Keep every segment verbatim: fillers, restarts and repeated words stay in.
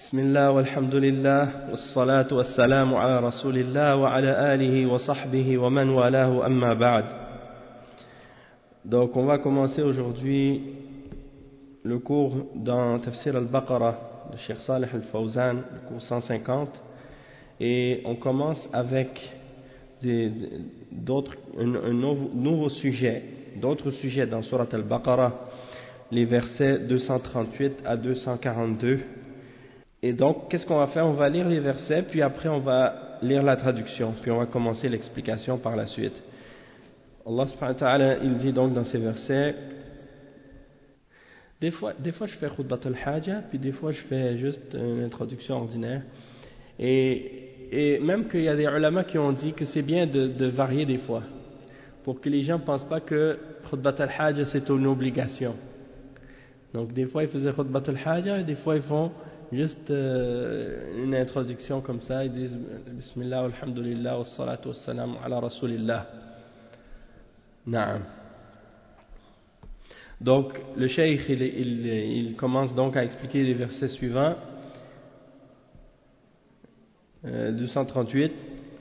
بسم الله والحمد لله والصلاة والسلام على رسول الله وعلى آله وصحبه ومن والاه أما بعد. Donc on va commencer aujourd'hui le cours dans Tafsir al-Baqarah de Cheikh Salih al-Fawzan, le cours cent cinquante, et on commence avec des, d'autres, un, un nouveau, nouveau sujet, d'autres sujets dans Surat al-Baqarah, les versets deux cent trente-huit à deux cent quarante-deux. Et donc, qu'est-ce qu'on va faire? On va lire les versets, puis après on va lire la traduction, puis on va commencer l'explication par la suite. Allah subhanahu wa ta'ala, il dit donc dans ces versets, des fois, des fois je fais khutbat al-haja, puis des fois je fais juste une introduction ordinaire. Et, et même qu'il y a des ulama qui ont dit que c'est bien de, de varier des fois, pour que les gens ne pensent pas que khutbat al-haja c'est une obligation. Donc des fois ils faisaient khutbat al-haja, et des fois ils font juste euh, une introduction comme ça, ils disent Bismillah, alhamdulillah, wa salatu wa salam ala rasulillah. Naam. Donc le cheikh il, il, il commence donc à expliquer les versets suivants. euh, deux cent trente-huit.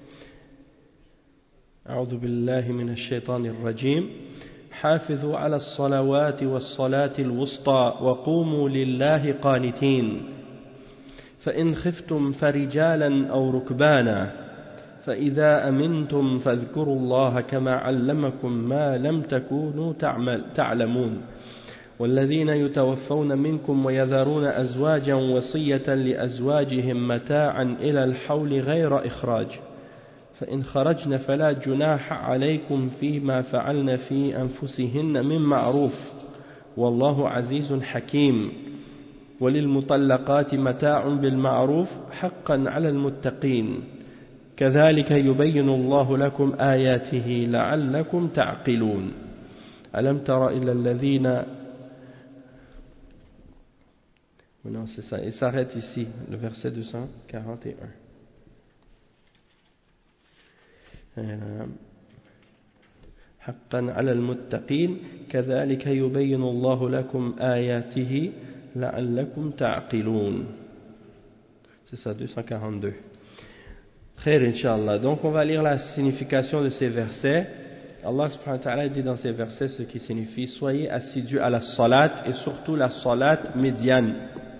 أعوذ بالله من الشيطان الرجيم حافظوا على الصلوات والصلاة الوسطى وقوموا لله قانتين فإن خفتم فرجالا أو ركبانا فإذا أمنتم فاذكروا الله كما علمكم ما لم تكونوا تعلمون والذين يتوفون منكم ويذرون أزواجا وصية لأزواجهم متاعا إلى الحول غير إخراج فإن خرجن فلا جناح عليكم فيما فعلن في أنفسهن من معروف والله عزيز حكيم وللمطلقات متاع بالمعروف حقا على المتقين كذلك يبين الله لكم آياته لعلكم تعقلون ألم تر إلى الذين Non, c'est ça. Il s'arrête ici, le verset deux cent quarante et un. حقا على المتقين كذلك يبين الله لكم آياته لعلكم تعقلون. C'est ça, deux cent quarante-deux. Khair, Inch'Allah. Donc on va lire la signification de ces versets. Allah subhanahu wa ta'ala dit dans ces versets ce qui signifie: soyez assidus à la salat, et surtout la salat médiane,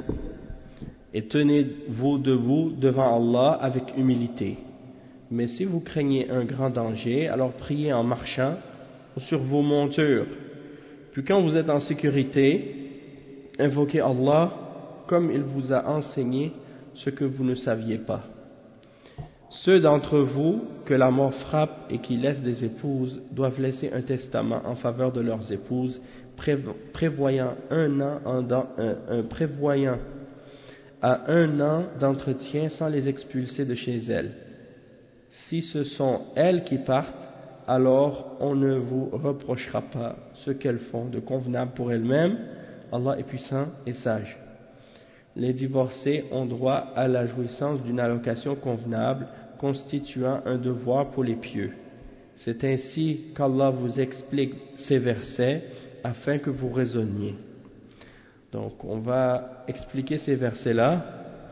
et tenez-vous debout devant Allah avec humilité. Mais si vous craignez un grand danger, alors priez en marchant ou sur vos montures. Puis quand vous êtes en sécurité, invoquez Allah comme il vous a enseigné ce que vous ne saviez pas. Ceux d'entre vous que la mort frappe et qui laissent des épouses doivent laisser un testament en faveur de leurs épouses, prévoyant un an, en, un, un, prévoyant à un an d'entretien sans les expulser de chez elles. Si ce sont elles qui partent, alors on ne vous reprochera pas ce qu'elles font de convenable pour elles-mêmes. Allah est puissant et sage. Les divorcés ont droit à la jouissance d'une allocation convenable constituant un devoir pour les pieux. C'est ainsi qu'Allah vous explique ces versets afin que vous raisonniez. Donc on va expliquer ces versets-là,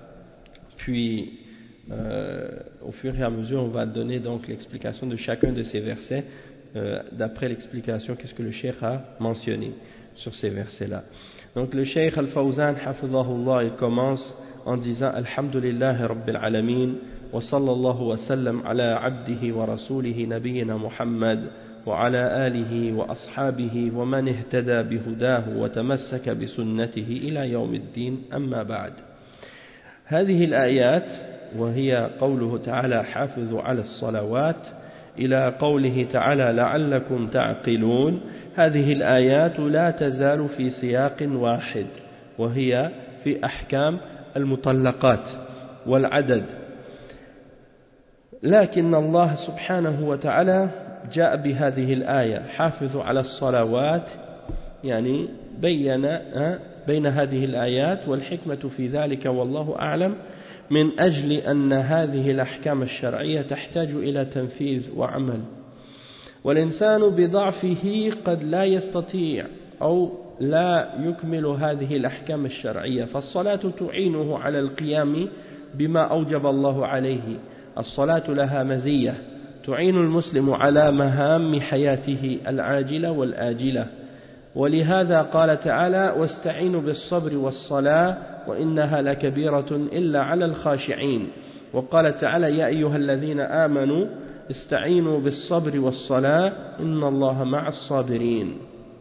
puis euh, au fur et à mesure on va donner donc l'explication de chacun de ces versets euh, d'après l'explication qu'est-ce que le cheikh a mentionné sur ces versets-là. Donc le cheikh al-Fawzan hafidhahullah, il commence en disant Alhamdulillahi Rabbil Alamin wa sallallahu wa sallam ala abdihi wa rasulihi nabiyyina Muhammad wa ala alihi wa ashabihi wa man ihtada bihudahu wa tamassaka bisunnatihi ila yawmiddin amma ba'd. هذه الآيات وهي قوله تعالى حافظوا على الصلوات إلى قوله تعالى لعلكم تعقلون، هذه الآيات لا تزال في سياق واحد وهي في أحكام المطلقات والعدد، لكن الله سبحانه وتعالى جاء بهذه الآية حافظوا على الصلوات، يعني بين بين هذه الآيات والحكمة في ذلك والله أعلم من أجل أن هذه الأحكام الشرعية تحتاج إلى تنفيذ وعمل، والإنسان بضعفه قد لا يستطيع أو لا يكمل هذه الأحكام الشرعية فالصلاة تعينه على القيام بما أوجب الله عليه. الصلاة لها مزية تعين المسلم على مهام حياته العاجلة والآجلة، ولهذا قال تعالى واستعينوا بالصبر والصلاة وإنها لكبيرة إلا على الخاشعين. وقال تعالى يا أيها الذين آمنوا استعينوا بالصبر والصلاة إن الله مع الصابرين.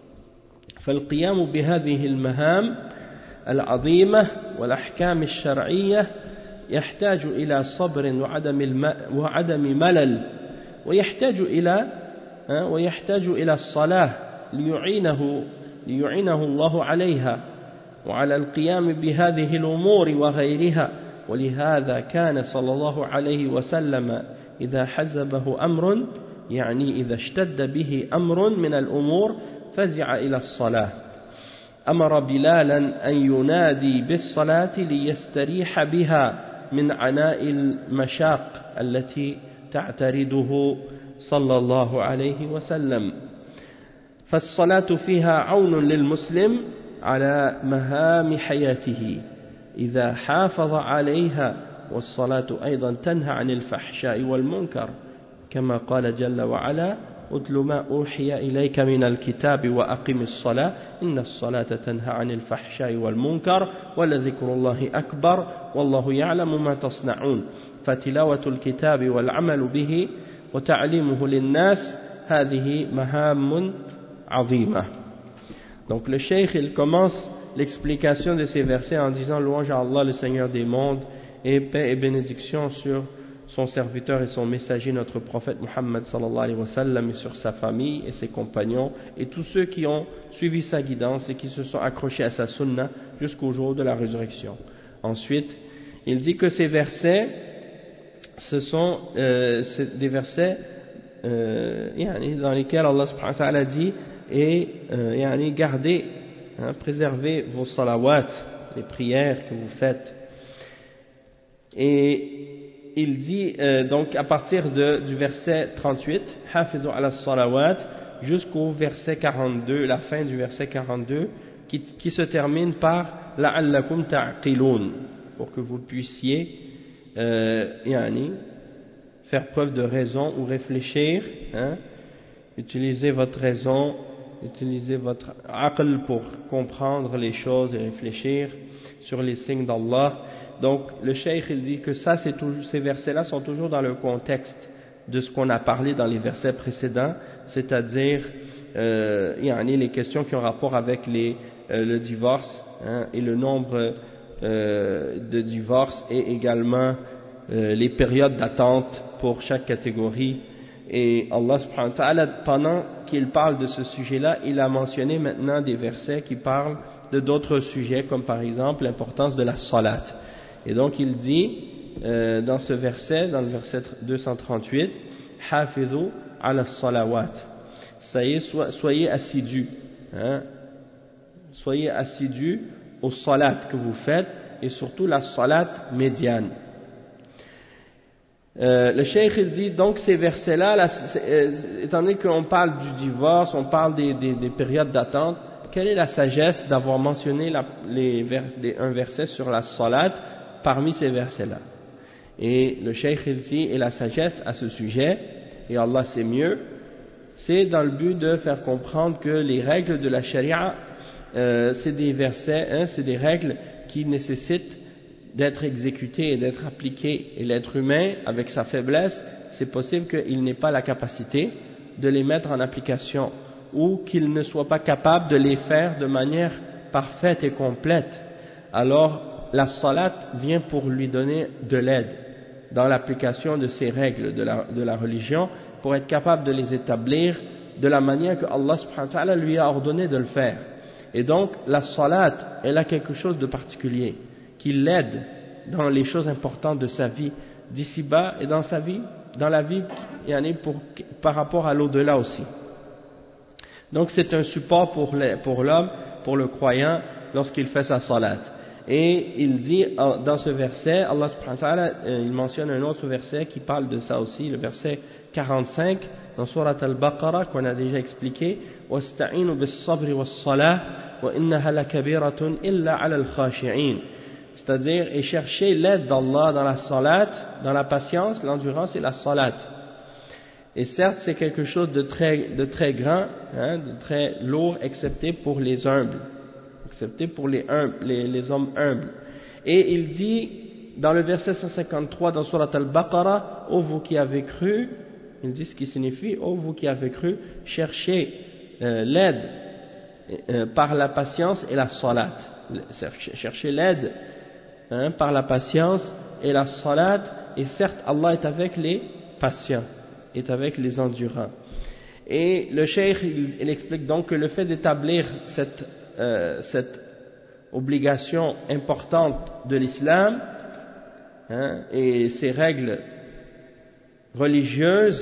فالقيام بهذه المهام العظيمة والأحكام الشرعية يحتاج إلى صبر وعدم, الم... وعدم ملل، ويحتاج إلى ويحتاج إلى الصلاة ليعينه ليعينه الله عليها وعلى القيام بهذه الأمور وغيرها. ولهذا كان صلى الله عليه وسلم إذا حزبه أمر، يعني إذا اشتد به أمر من الأمور، فزع إلى الصلاة. أمر بلالا أن ينادي بالصلاة ليستريح بها من عناء المشاق التي تعترضه صلى الله عليه وسلم. فالصلاة فيها عون للمسلم على مهام حياته إذا حافظ عليها، والصلاة أيضا تنهى عن الفحشاء والمنكر كما قال جل وعلا أتل ما أوحي إليك من الكتاب وأقم الصلاة إن الصلاة تنهى عن الفحشاء والمنكر ولذكر الله أكبر والله يعلم ما تصنعون. فتلاوة الكتاب والعمل به وتعليمه للناس هذه مهام عظيمة. Donc le cheikh il commence l'explication de ces versets en disant louange à Allah le Seigneur des mondes et paix et bénédiction sur son serviteur et son messager notre prophète Muhammad sallallahu alayhi wa sallam, et sur sa famille et ses compagnons et tous ceux qui ont suivi sa guidance et qui se sont accrochés à sa sunna jusqu'au jour de la résurrection. Ensuite il dit que ces versets ce sont euh, des versets euh, dans lesquels Allah subhanahu wa ta'ala dit et euh, gardez, hein, préservez vos salawats, les prières que vous faites. Et il dit euh, donc à partir de, du verset trente-huit, Hafizu ala salawat, jusqu'au verset quarante-deux, la fin du verset quarante-deux, qui, qui se termine par la'allakum ta'qilun, pour que vous puissiez euh, yani, faire preuve de raison ou réfléchir, hein, utiliser votre raison, utilisez votre aql pour comprendre les choses et réfléchir sur les signes d'Allah. Donc le cheikh il dit que ça, c'est toujours, ces versets-là sont toujours dans le contexte de ce qu'on a parlé dans les versets précédents, c'est-à-dire euh, yani les questions qui ont rapport avec les, euh, le divorce, hein, et le nombre euh, de divorces, et également euh, les périodes d'attente pour chaque catégorie. Et Allah subhanahu wa ta'ala, pendant qu'il parle de ce sujet-là, il a mentionné maintenant des versets qui parlent de d'autres sujets, comme par exemple l'importance de la salat. Et donc il dit euh, dans ce verset, dans le verset deux cent trente-huit, Hafidhu ala salawat, soyez, soyez assidus, hein, soyez assidus aux salat que vous faites, et surtout la salat médiane. Euh, le cheikh il dit donc ces versets-là, là, euh, étant donné qu'on parle du divorce, on parle des, des, des périodes d'attente, quelle est la sagesse d'avoir mentionné la, les vers, des, un verset sur la salat parmi ces versets-là? Et le cheikh il dit, et la sagesse à ce sujet, et Allah sait mieux, c'est dans le but de faire comprendre que les règles de la charia, euh, c'est des versets, hein, c'est des règles qui nécessitent d'être exécuté et d'être appliqué, et l'être humain, avec sa faiblesse, c'est possible qu'il n'ait pas la capacité de les mettre en application, ou qu'il ne soit pas capable de les faire de manière parfaite et complète. Alors la salat vient pour lui donner de l'aide dans l'application de ces règles de la, de la religion, pour être capable de les établir de la manière que Allah subhanahu wa ta'ala lui a ordonné de le faire. Et donc la salat, elle a quelque chose de particulier qui l'aide dans les choses importantes de sa vie d'ici-bas et dans sa vie, dans la vie pour, par rapport à l'au-delà aussi. Donc c'est un support pour l'homme, pour le croyant, lorsqu'il fait sa salat. Et il dit dans ce verset, Allah subhanahu wa ta'ala, il mentionne un autre verset qui parle de ça aussi, le verset quarante-cinq dans Surat Al-Baqarah qu'on a déjà expliqué, وَاسْتَعِينُوا بِالصَّبْرِ وَالصَّلَاةِ وَإِنَّهَا لَكَبِيرَةٌ إِلَّا عَلَى الْخَاشِعِينَ. C'est-à-dire, et chercher l'aide d'Allah dans la salat, dans la patience, l'endurance et la salat. Et certes, c'est quelque chose de très, de très grand, hein, de très lourd, excepté pour les humbles, excepté pour les, humbles, les, les hommes humbles. Et il dit, dans le verset cent cinquante-trois, dans Surat Al-Baqarah, ô vous qui avez cru, il dit ce qui signifie, ô vous qui avez cru, cherchez euh, l'aide euh, par la patience et la salat. Cherchez l'aide hein, par la patience et la salat, et certes, Allah est avec les patients, est avec les endurants. Et le cheikh, il, il explique donc que le fait d'établir cette, euh, cette obligation importante de l'islam hein, et ces règles religieuses,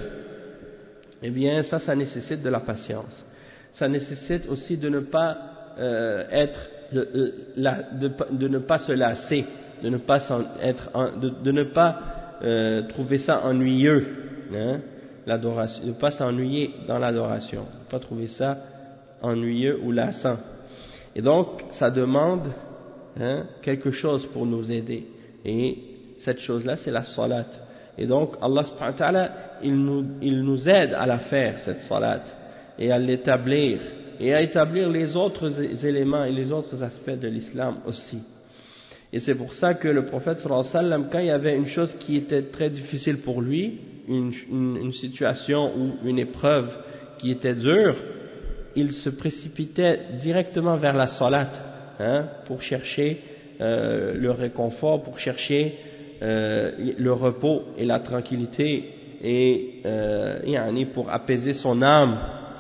eh bien ça, ça nécessite de la patience. Ça nécessite aussi de ne pas euh, être, de, de, de ne pas se lasser, de ne pas être, de, de ne pas euh, trouver ça ennuyeux, hein, l'adoration, de ne pas s'ennuyer dans l'adoration, de ne pas trouver ça ennuyeux ou lassant. Et donc, ça demande hein, quelque chose pour nous aider. Et cette chose-là, c'est la salat. Et donc, Allah subhanahu wa ta'ala, il nous, il nous aide à la faire, cette salat, et à l'établir, et à établir les autres éléments et les autres aspects de l'islam aussi. Et c'est pour ça que le prophète sallallahu alayhi wa sallam, quand il y avait une chose qui était très difficile pour lui, une, une, une situation ou une épreuve qui était dure, il se précipitait directement vers la salat, hein, pour chercher euh, le réconfort, pour chercher euh, le repos et la tranquillité, et euh, yani pour apaiser son âme.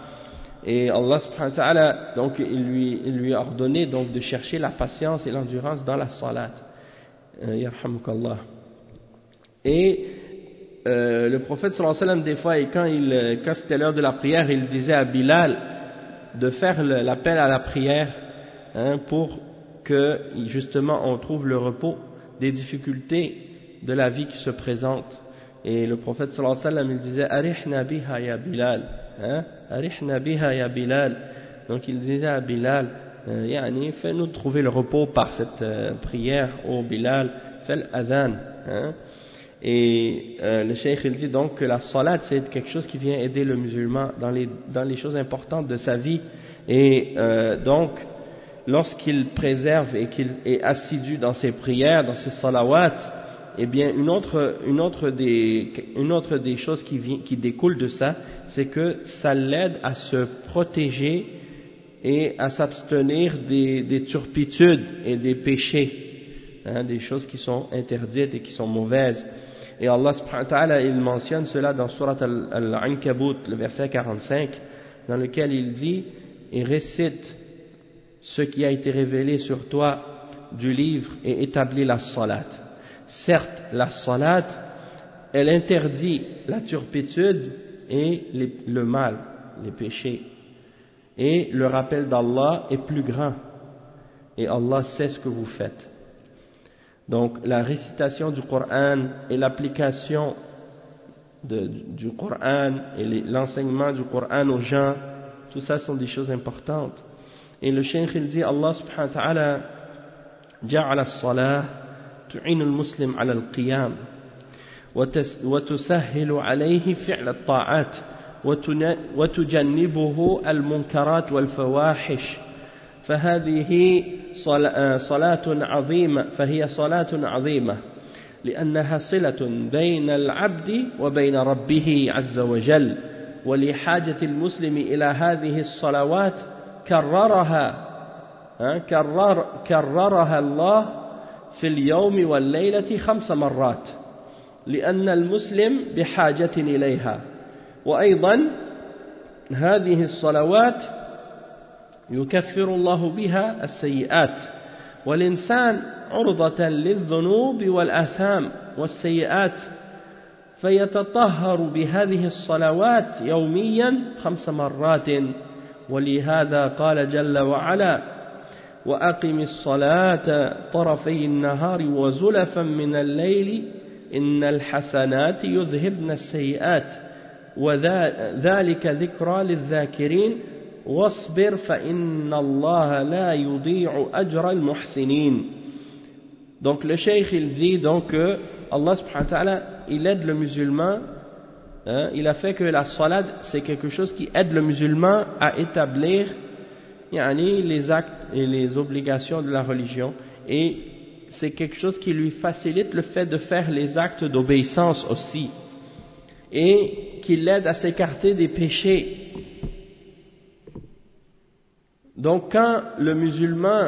Et Allah subhanahu wa ta'ala, donc il lui, il lui a ordonné donc de chercher la patience et l'endurance dans la salat. Euh, yarhamukallah. Et euh, le prophète sallallahu alayhi wa sallam, des fois, et quand, il, quand c'était l'heure de la prière, il disait à Bilal de faire l'appel à la prière hein, pour que justement on trouve le repos des difficultés de la vie qui se présentent. Et le prophète sallallahu alayhi wa sallam, il disait Arihna biha ya Bilal, hein, Arihna biha ya Bilal. Donc il disait à Bilal, euh, yani, fais-nous trouver le repos par cette euh, prière, ô Bilal, fais l'adhan. Hein. Et euh, le cheikh il dit donc que la salat c'est quelque chose qui vient aider le musulman dans les, dans les choses importantes de sa vie. Et euh, donc lorsqu'il préserve et qu'il est assidu dans ses prières, dans ses salawats, eh bien une autre, une autre, des, une autre des choses qui, vient, qui découle de ça, c'est que ça l'aide à se protéger et à s'abstenir des, des turpitudes et des péchés, hein, des choses qui sont interdites et qui sont mauvaises. Et Allah subhanahu wa ta'ala, il mentionne cela dans Surat Al-Ankabut, le verset quarante-cinq, dans lequel il dit, et récite ce qui a été révélé sur toi du livre et établis la salat. Certes, la salat, elle interdit la turpitude et les, le mal, les péchés. Et le rappel d'Allah est plus grand. Et Allah sait ce que vous faites. Donc, la récitation du Coran et l'application de, du Coran et l'enseignement du Coran aux gens, tout ça sont des choses importantes. Et le cheikh il dit, Allah subhanahu wa ta'ala, ja'ala as-salah تعين المسلم على القيام وتسهل عليه فعل الطاعات وتجنبه المنكرات والفواحش فهذه صلاة عظيمة فهي صلاة عظيمة لأنها صلة بين العبد وبين ربه عز وجل ولحاجة المسلم إلى هذه الصلوات كررها كرر كررها الله في اليوم والليلة خمس مرات لأن المسلم بحاجة إليها وأيضا هذه الصلوات يكفر الله بها السيئات والإنسان عرضة للذنوب والآثام والسيئات فيتطهر بهذه الصلوات يوميا خمس مرات ولهذا قال جل وعلا وأقم الصلاة طرفي النهار وزلفا من الليل إن الحسنات يذهبن السيئات وذلك ذكرى للذاكرين واصبر فإن الله لا يضيع أجر المحسنين. Donc le cheikh il dit donc que Allah subhanahu wa ta'ala il aide le musulman, hein, il a fait que la salat c'est quelque chose qui aide le musulman à établir yani, les actes et les obligations de la religion, et c'est quelque chose qui lui facilite le fait de faire les actes d'obéissance aussi, et qui l'aide à s'écarter des péchés. Donc quand le musulman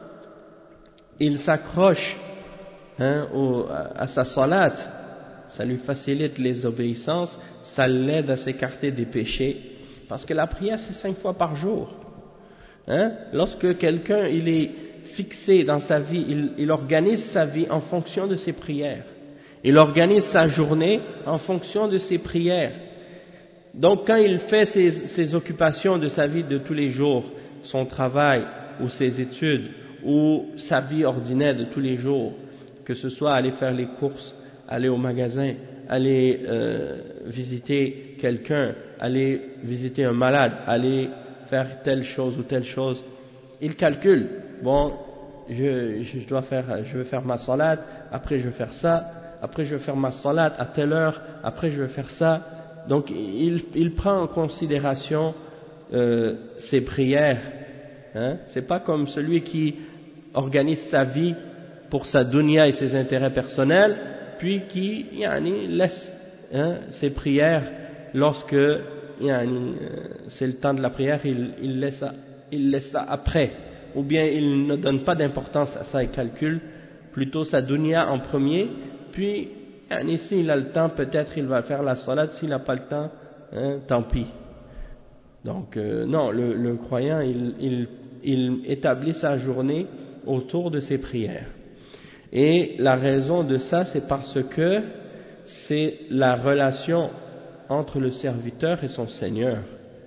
il s'accroche hein, au, à sa salat, ça lui facilite les obéissances, ça l'aide à s'écarter des péchés, parce que la prière c'est cinq fois par jour. Hein? Lorsque quelqu'un il est fixé dans sa vie, il, il organise sa vie en fonction de ses prières, il organise sa journée en fonction de ses prières. Donc quand il fait ses, ses occupations de sa vie de tous les jours, son travail ou ses études ou sa vie ordinaire de tous les jours, que ce soit aller faire les courses, aller au magasin, aller euh, visiter quelqu'un, aller visiter un malade, aller faire telle chose ou telle chose, il calcule, bon, je, je dois faire, je vais faire ma salat, après je vais faire ça, après je vais faire ma salat à telle heure, après je vais faire ça. Donc il, il prend en considération euh, ses prières. Hein? C'est pas comme celui qui organise sa vie pour sa dunya et ses intérêts personnels, puis qui yani, laisse hein, ses prières lorsque yani, c'est le temps de la prière, il, il, laisse ça, il laisse ça après, ou bien il ne donne pas d'importance à ça, il calcule plutôt sa dunya en premier, puis yani, s'il a le temps peut-être il va faire la salat, s'il n'a pas le temps hein, tant pis. Donc euh, non, le, le croyant il, il, il établit sa journée autour de ses prières, et la raison de ça c'est parce que c'est la relation entre le serviteur et son Seigneur,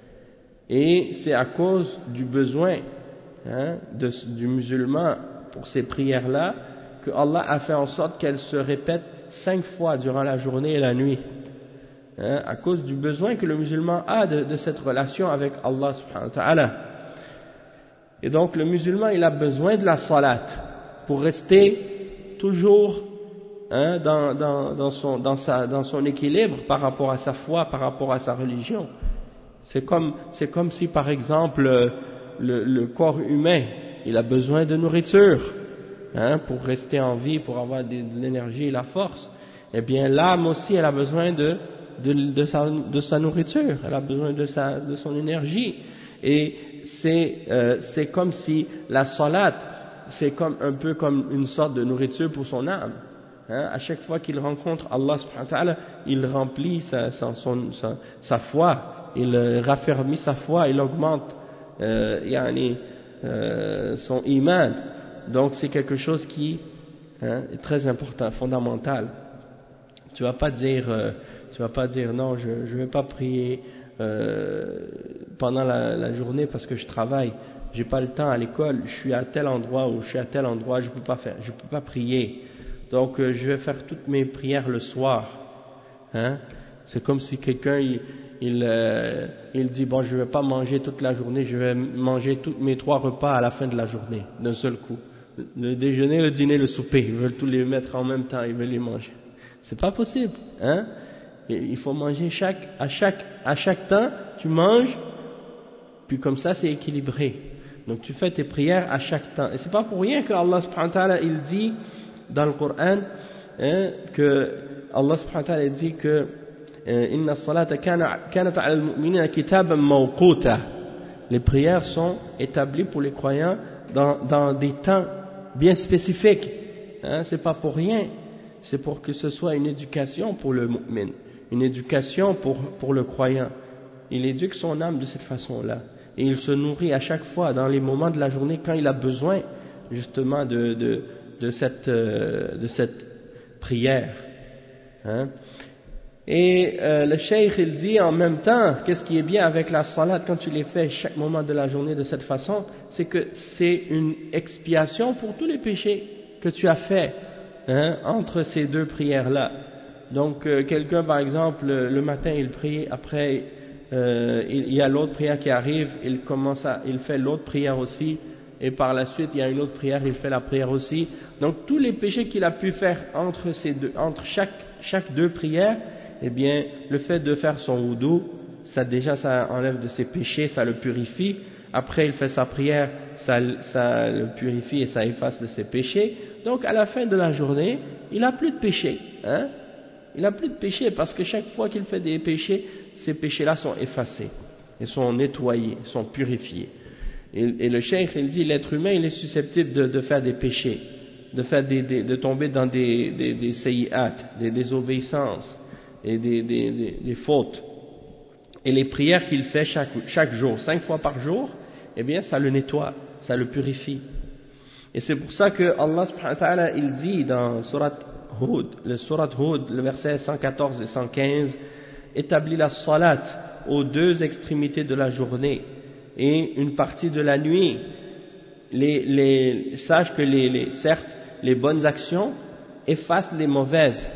et c'est à cause du besoin hein, de, du musulman pour ces prières-là que Allah a fait en sorte qu'elles se répètent cinq fois durant la journée et la nuit, hein, à cause du besoin que le musulman a de, de cette relation avec Allah subhanahu wa ta'ala. Et donc le musulman il a besoin de la salat pour rester toujours hein, dans, dans, dans, son, dans, sa, dans son équilibre par rapport à sa foi, par rapport à sa religion. C'est comme, c'est comme si par exemple le, le corps humain il a besoin de nourriture hein, pour rester en vie, pour avoir de, de l'énergie et la force. Eh bien l'âme aussi elle a besoin de, de, de, sa, de sa nourriture, elle a besoin de, sa, de son énergie. Et c'est, euh, c'est comme si la salat, c'est comme, un peu comme une sorte de nourriture pour son âme. Hein, à chaque fois qu'il rencontre Allah subhanahu wa ta'ala, il remplit sa, sa, son, sa, sa foi, il raffermit sa foi, il augmente euh, yani, euh, son iman. Donc c'est quelque chose qui hein, est très important, fondamental. Tu vas pas dire, euh, tu vas pas dire non, je ne vais pas prier Euh, pendant la, la journée parce que je travaille, j'ai pas le temps à l'école, je suis à tel endroit ou je suis à tel endroit, je peux pas faire, je peux pas prier. Donc euh, je vais faire toutes mes prières le soir. Hein? C'est comme si quelqu'un il, il, euh, il dit bon je vais pas manger toute la journée, je vais manger tous mes trois repas à la fin de la journée d'un seul coup. Le déjeuner, le dîner, le souper, ils veulent tous les mettre en même temps, ils veulent les manger. C'est pas possible, hein? Et il faut manger chaque, à chaque, à chaque temps, tu manges, puis comme ça c'est équilibré. Donc tu fais tes prières à chaque temps. Et c'est pas pour rien que Allah subhanahu wa ta'ala il dit dans le Coran hein, que Allah subhanahu wa ta'ala dit que inna as-salata kanat 'ala al-mu'minina kitaban mawquta. Les prières sont établies pour les croyants dans, dans des temps bien spécifiques. Hein, c'est pas pour rien. C'est pour que ce soit une éducation pour le mu'min, une éducation pour, pour le croyant. Il éduque son âme de cette façon-là. Et il se nourrit à chaque fois dans les moments de la journée quand il a besoin justement de, de, de, cette, de cette prière. Hein? Et euh, le cheikh il dit en même temps, qu'est-ce qui est bien avec la salat quand tu les fais chaque moment de la journée de cette façon, c'est que c'est une expiation pour tous les péchés que tu as fait hein, entre ces deux prières-là. Donc euh, quelqu'un par exemple le matin il prie, après euh, il, il y a l'autre prière qui arrive, il commence à, il fait l'autre prière aussi, et par la suite il y a une autre prière, il fait la prière aussi. Donc tous les péchés qu'il a pu faire entre ces deux, entre chaque chaque deux prières, eh bien, le fait de faire son wudu, ça déjà, ça enlève de ses péchés, ça le purifie. Après, il fait sa prière, ça, ça le purifie et ça efface de ses péchés. Donc, à la fin de la journée, il n'a plus de péchés, hein. Il n'a plus de péchés parce que chaque fois qu'il fait des péchés, ces péchés-là sont effacés, ils sont nettoyés, ils sont purifiés. Et, et le cheikh, il dit, l'être humain, il est susceptible de, de faire des péchés, de faire des, des, de tomber dans des, des, des sayyi'at, des désobéissances et des, des, des, des fautes. Et les prières qu'il fait chaque, chaque jour, cinq fois par jour, eh bien ça le nettoie, ça le purifie. Et c'est pour ça que Allah subhanahu wa ta'ala il dit dans Surat Hud, le Surat Hud, le verset cent quatorze et cent quinze, établit la salat aux deux extrémités de la journée et une partie de la nuit. Les, les, sache que les, les, certes les bonnes actions effacent les mauvaises.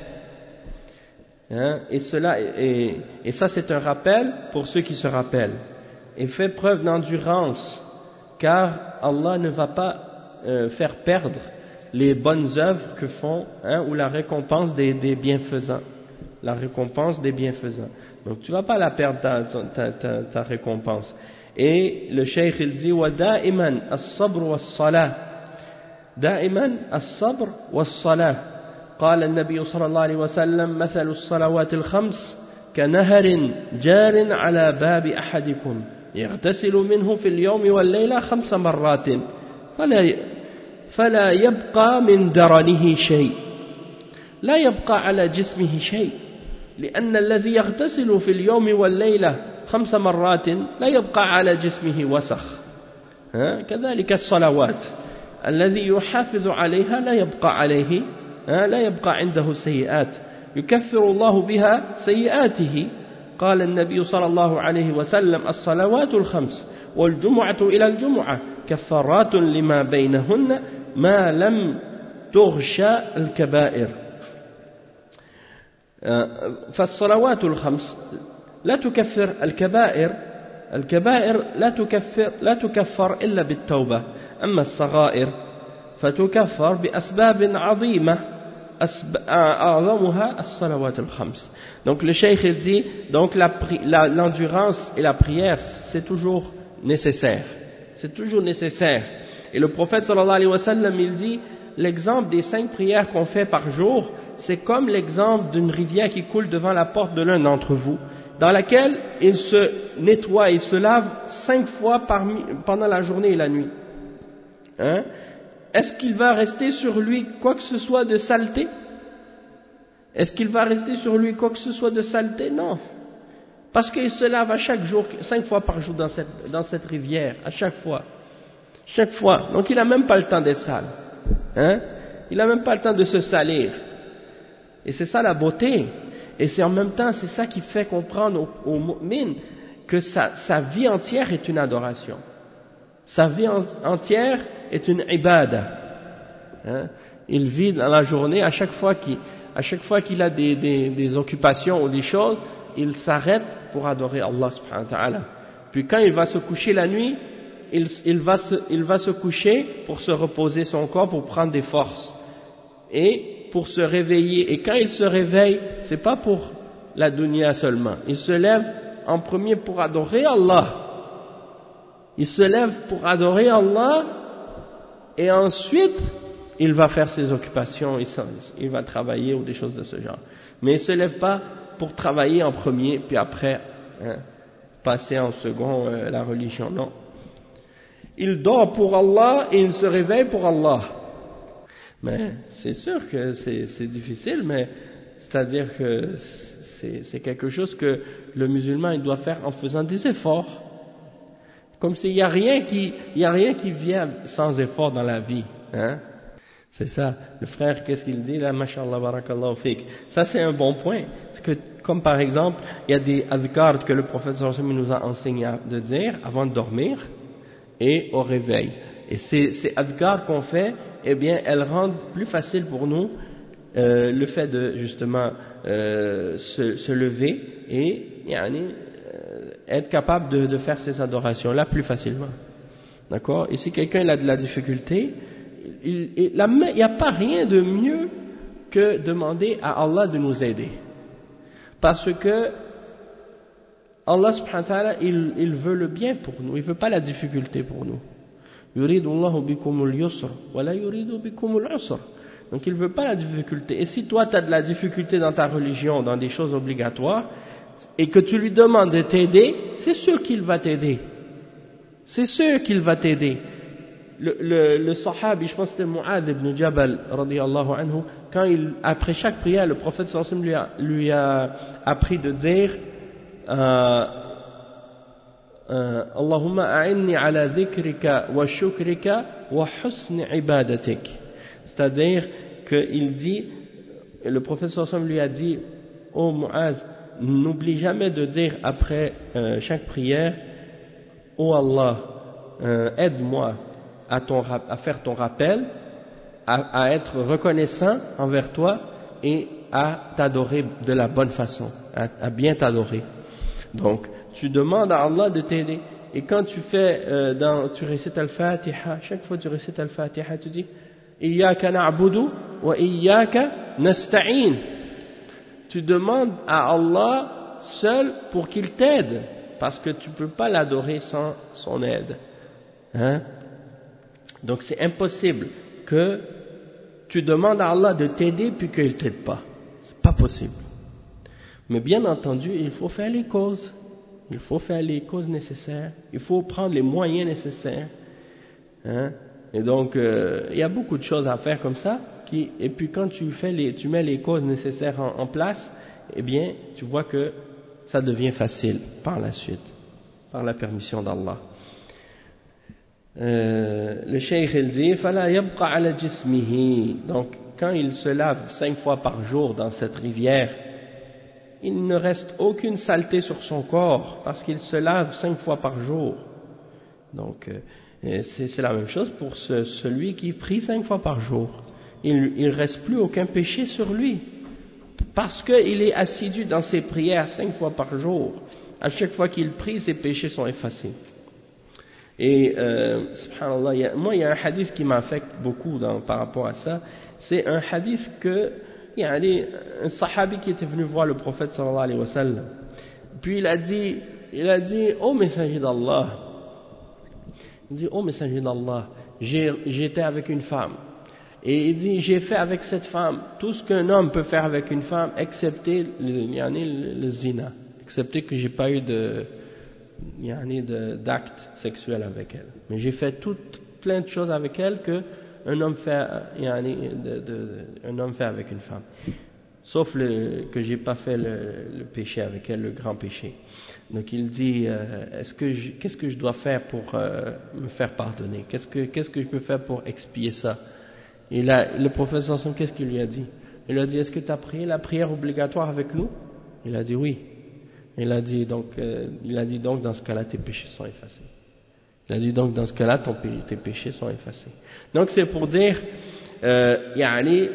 Hein, et, cela, et, et ça c'est un rappel pour ceux qui se rappellent. Et fait preuve d'endurance, car Allah ne va pas euh, faire perdre les bonnes œuvres que font, hein, ou la récompense des, des bienfaisants. La récompense des bienfaisants. Donc tu ne vas pas la perdre ta, ta, ta, ta récompense. Et le cheikh il dit وَدَائِمًا الصَّبْرُ وَالصَّلَاةِ دَائِمًا الصَّبْرُ وَالصَّلَاةِ قال النبي صلى الله عليه وسلم مثل الصلوات الخمس كنهر جار على باب أحدكم يغتسل منه في اليوم والليلة خمس مرات فلا فلا يبقى من درنه شيء لا يبقى على جسمه شيء لأن الذي يغتسل في اليوم والليلة خمس مرات لا يبقى على جسمه وسخ كذلك الصلوات الذي يحافظ عليها لا يبقى عليه لا يبقى عنده سيئات يكفر الله بها سيئاته قال النبي صلى الله عليه وسلم الصلوات الخمس والجمعة إلى الجمعة كفارات لما بينهن ما لم تغشى الكبائر فالصلوات الخمس لا تكفر الكبائر الكبائر لا تكفر لا تكفر إلا بالتوبة أما الصغائر فتكفر بأسباب عظيمة أعظمها الصلوات الخمس. Donc le cheikh il dit donc la, la, l'endurance et la prière c'est toujours nécessaire, c'est toujours nécessaire. Et le prophète sallallahu alayhi wa sallam il dit l'exemple des cinq prières qu'on fait par jour c'est comme l'exemple d'une rivière qui coule devant la porte de l'un d'entre vous, dans laquelle il se nettoie, il se lave cinq fois parmi, pendant la journée et la nuit. Hein? Est-ce qu'il va rester sur lui quoi que ce soit de saleté? Est-ce qu'il va rester sur lui quoi que ce soit de saleté? Non. Parce qu'il se lave à chaque jour, cinq fois par jour dans cette, dans cette rivière, à chaque fois. Chaque fois. Donc il n'a même pas le temps d'être sale. Hein? Il n'a même pas le temps de se salir. Et c'est ça la beauté. Et c'est en même temps, c'est ça qui fait comprendre au, au mu'min que sa, sa vie entière est une adoration. Sa vie en, entière est une ibada. Hein? Il vit dans la journée, à chaque fois qu'il, à chaque fois qu'il a des, des, des occupations ou des choses, il s'arrête pour adorer Allah subhanahu wa ta'ala. Puis quand il va se coucher la nuit, il, il, va se, il va se coucher pour se reposer son corps, pour prendre des forces. Et pour se réveiller. Et quand il se réveille, c'est pas pour la dunya seulement. Il se lève en premier pour adorer Allah. Il se lève pour adorer Allah et ensuite il va faire ses occupations, il va travailler ou des choses de ce genre. Mais il ne se lève pas pour travailler en premier puis après hein, passer en second euh, la religion, non. Il dort pour Allah et il se réveille pour Allah. Mais c'est sûr que c'est, c'est difficile, mais c'est-à-dire que c'est, c'est quelque chose que le musulman il doit faire en faisant des efforts. Comme s'il n'y a rien qui, il y a rien qui vient sans effort dans la vie. Hein? C'est ça. Le frère, qu'est-ce qu'il dit là? Mashallah, barakallahu fik. Ça, c'est un bon point. C'est que, comme par exemple, il y a des adhkars que le prophète sallallahu alayhi wa sallam nous a enseigné de dire avant de dormir et au réveil. Et ces, ces adhkars qu'on fait, eh bien, elles rendent plus facile pour nous euh, le fait de, justement, euh, se, se lever et, yani, euh, être capable de, de faire ces adorations-là plus facilement. D'accord? Et si quelqu'un a de la difficulté, il n'y a pas rien de mieux que demander à Allah de nous aider. Parce que Allah subhanahu wa ta'ala, il, il veut le bien pour nous, il ne veut pas la difficulté pour nous. يريد الله بكم اليسر ولا يريد بكم العسر. Donc il ne veut pas la difficulté. Et si toi tu as de la difficulté dans ta religion, dans des choses obligatoires, et que tu lui demandes de t'aider, c'est sûr qu'il va t'aider. C'est sûr qu'il va t'aider. Le, le, le sahabi, je pense que c'était Mu'adh ibn Jabal, radiyallahu anhu, quand il, après chaque prière, le prophète sallallahu alayhi wa sallam lui a, lui a appris de dire euh, euh, Allahumma a'inni ala dhikrika wa shukrika wa husni ibadatik. C'est-à-dire qu'il dit, le prophète sallallahu alayhi wa sallam lui a dit, oh Mu'adh, n'oublie jamais de dire après euh, chaque prière, oh Allah, euh, aide-moi à, ton, à faire ton rappel, à, à être reconnaissant envers toi et à t'adorer de la bonne façon, à, à bien t'adorer. Donc, tu demandes à Allah de t'aider. Et quand tu fais, euh, dans, tu récites Al-Fatiha, chaque fois que tu récites Al-Fatiha, tu dis Iyyaka na'budu wa iyyaka nasta'in. Tu demandes à Allah seul pour qu'il t'aide, parce que tu ne peux pas l'adorer sans son aide. Hein? Donc c'est impossible que tu demandes à Allah de t'aider puis qu'il ne t'aide pas. C'est pas possible. Mais bien entendu, il faut faire les causes. Il faut faire les causes nécessaires. Il faut prendre les moyens nécessaires. Hein? Et donc, euh, il y a beaucoup de choses à faire comme ça. Qui, et puis quand tu, fais les, tu mets les causes nécessaires en, en place, eh bien, tu vois que ça devient facile par la suite, par la permission d'Allah. Euh, le cheikh il dit فَلَا يَبْقَ عَلَى جِسْمِهِ. Donc quand il se lave cinq fois par jour dans cette rivière, il ne reste aucune saleté sur son corps parce qu'il se lave cinq fois par jour. Donc euh, c'est, c'est la même chose pour ce, celui qui prie cinq fois par jour. Il ne reste plus aucun péché sur lui parce qu'il est assidu dans ses prières cinq fois par jour. À chaque fois qu'il prie, ses péchés sont effacés. Et euh, subhanallah, il y a, moi il y a un hadith qui m'affecte beaucoup dans, par rapport à ça. C'est un hadith que il y a un sahabi qui était venu voir le prophète sallallahu alayhi wa sallam. Puis il a dit, il a dit, ô messager d'Allah, il dit, ô messager d'Allah, j'ai, j'étais avec une femme. Et il dit, j'ai fait avec cette femme tout ce qu'un homme peut faire avec une femme, excepté le, le, le zina, excepté que j'ai pas eu de d'actes sexuels avec elle. Mais j'ai fait tout, plein de choses avec elle que un homme fait, de, de, un homme fait avec une femme. Sauf le, que j'ai pas fait le, le péché avec elle, le grand péché. Donc il dit, euh, est-ce que je, qu'est-ce que je dois faire pour euh, me faire pardonner? Qu'est-ce que, qu'est-ce que je peux faire pour expier ça? Et là, le professeur Sam, qu'est-ce qu'il lui a dit? Il lui a dit, est-ce que tu as prié la prière obligatoire avec nous? Il a dit oui. Il a dit donc, euh, il a dit donc dans ce cas-là tes péchés sont effacés. Il a dit donc dans ce cas-là ton, tes péchés sont effacés. Donc c'est pour dire, euh, yani,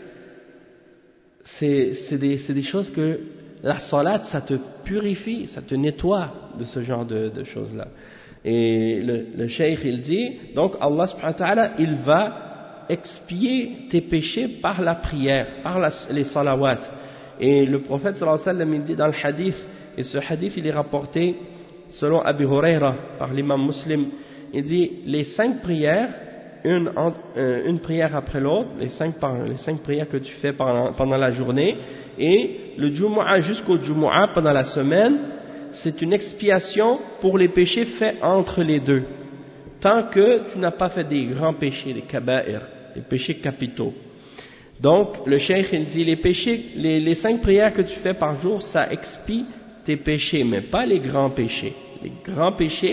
c'est, c'est, des, c'est des choses que la salat ça te purifie, ça te nettoie de ce genre de, de choses-là. Et le, le cheikh il dit, donc Allah subhanahu wa ta'ala il va expier tes péchés par la prière, par la, les salawats. Et le prophète sallallahu alayhi wa sallam il dit dans le hadith, et ce hadith il est rapporté selon Abu Huraira par l'imam Muslim, il dit les cinq prières, une, euh, une prière après l'autre, les cinq, les cinq prières que tu fais pendant, pendant la journée, et le Jumu'ah jusqu'au Jumu'ah pendant la semaine, c'est une expiation pour les péchés faits entre les deux, tant que tu n'as pas fait des grands péchés, des kaba'ir, des péchés capitaux. Donc le cheikh il dit les péchés, les, les cinq prières que tu fais par jour, ça expie tes péchés, mais pas les grands péchés. Les grands péchés,